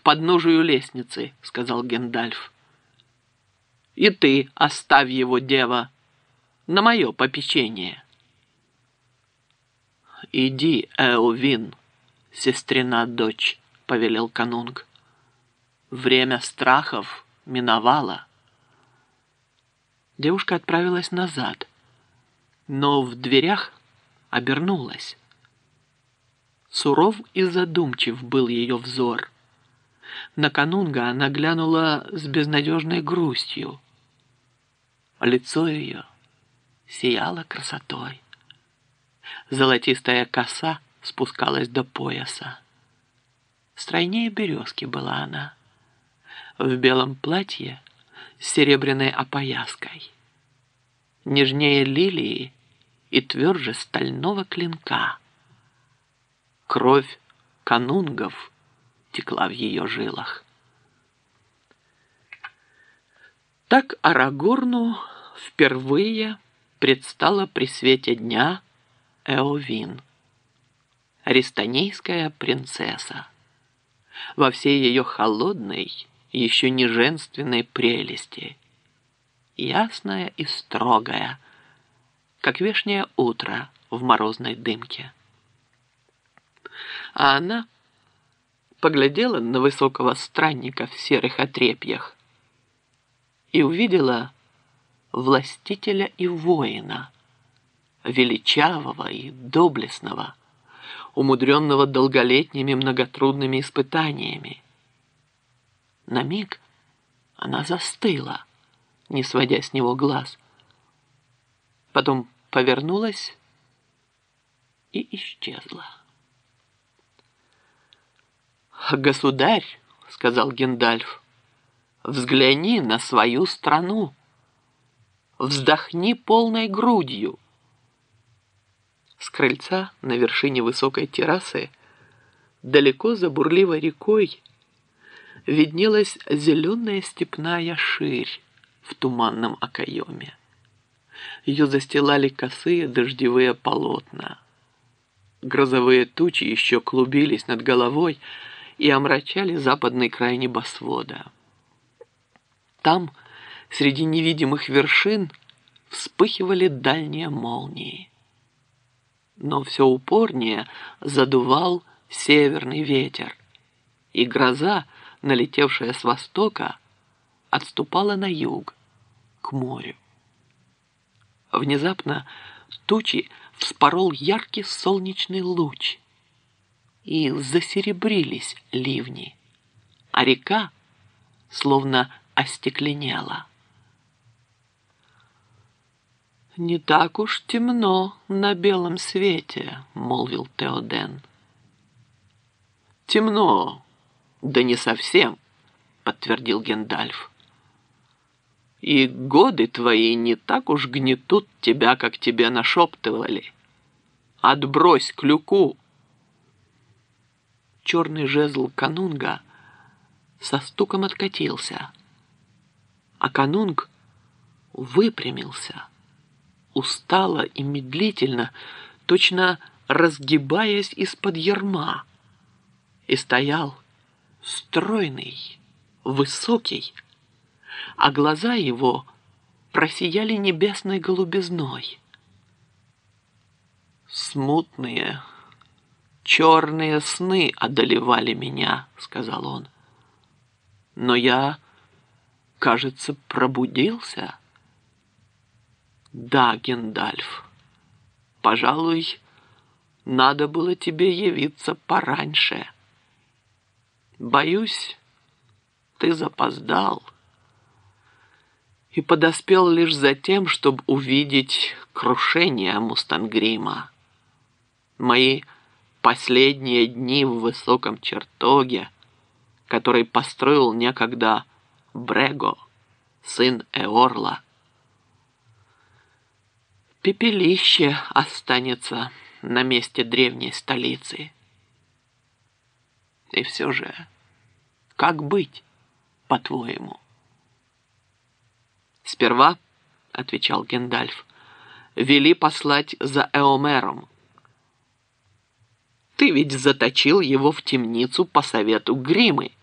подножию лестницы», — сказал Гендальф. «И ты оставь его, дева, на мое попечение». «Иди, Эовин, сестрина дочь», — повелел канунг. «Время страхов миновало». Девушка отправилась назад, но в дверях обернулась. Суров и задумчив был ее взор. На канунга она глянула с безнадежной грустью. Лицо ее сияло красотой. Золотистая коса спускалась до пояса. Стройнее березки была она, в белом платье с серебряной опояской, нежнее лилии и тверже стального клинка. Кровь канунгов текла в ее жилах. Так Арагорну впервые предстала при свете дня Эовин, аристонийская принцесса, во всей ее холодной, еще не женственной прелести, ясная и строгая, как вешнее утро в морозной дымке. А она поглядела на высокого странника в серых отрепьях и увидела властителя и воина, величавого и доблестного, умудренного долголетними многотрудными испытаниями. На миг она застыла, не сводя с него глаз. Потом повернулась и исчезла. «Государь», — сказал Гендальф, — «взгляни на свою страну, вздохни полной грудью». С крыльца на вершине высокой террасы, далеко за бурливой рекой, виднелась зеленая степная ширь в туманном окоеме. Ее застилали косые дождевые полотна. Грозовые тучи еще клубились над головой и омрачали западный край небосвода. Там, среди невидимых вершин, вспыхивали дальние молнии. Но все упорнее задувал северный ветер, и гроза, налетевшая с востока, отступала на юг, к морю. Внезапно тучи вспорол яркий солнечный луч, и засеребрились ливни, а река словно остекленела. «Не так уж темно на белом свете», — молвил Теоден. «Темно, да не совсем», — подтвердил Гендальф. «И годы твои не так уж гнетут тебя, как тебе нашептывали. Отбрось клюку». Черный жезл канунга со стуком откатился, а канунг выпрямился, устало и медлительно, точно разгибаясь из-под ярма, и стоял стройный, высокий, а глаза его просияли небесной голубизной. «Смутные, черные сны одолевали меня», — сказал он. «Но я, кажется, пробудился». «Да, Гендальф, пожалуй, надо было тебе явиться пораньше. Боюсь, ты запоздал и подоспел лишь за тем, чтобы увидеть крушение Мустангрима. Мои последние дни в высоком чертоге, который построил некогда Брего, сын Эорла. Пепелище останется на месте древней столицы. И все же, как быть, по-твоему?» «Сперва, — отвечал Гендальф, — вели послать за Эомером. Ты ведь заточил его в темницу по совету Гримы.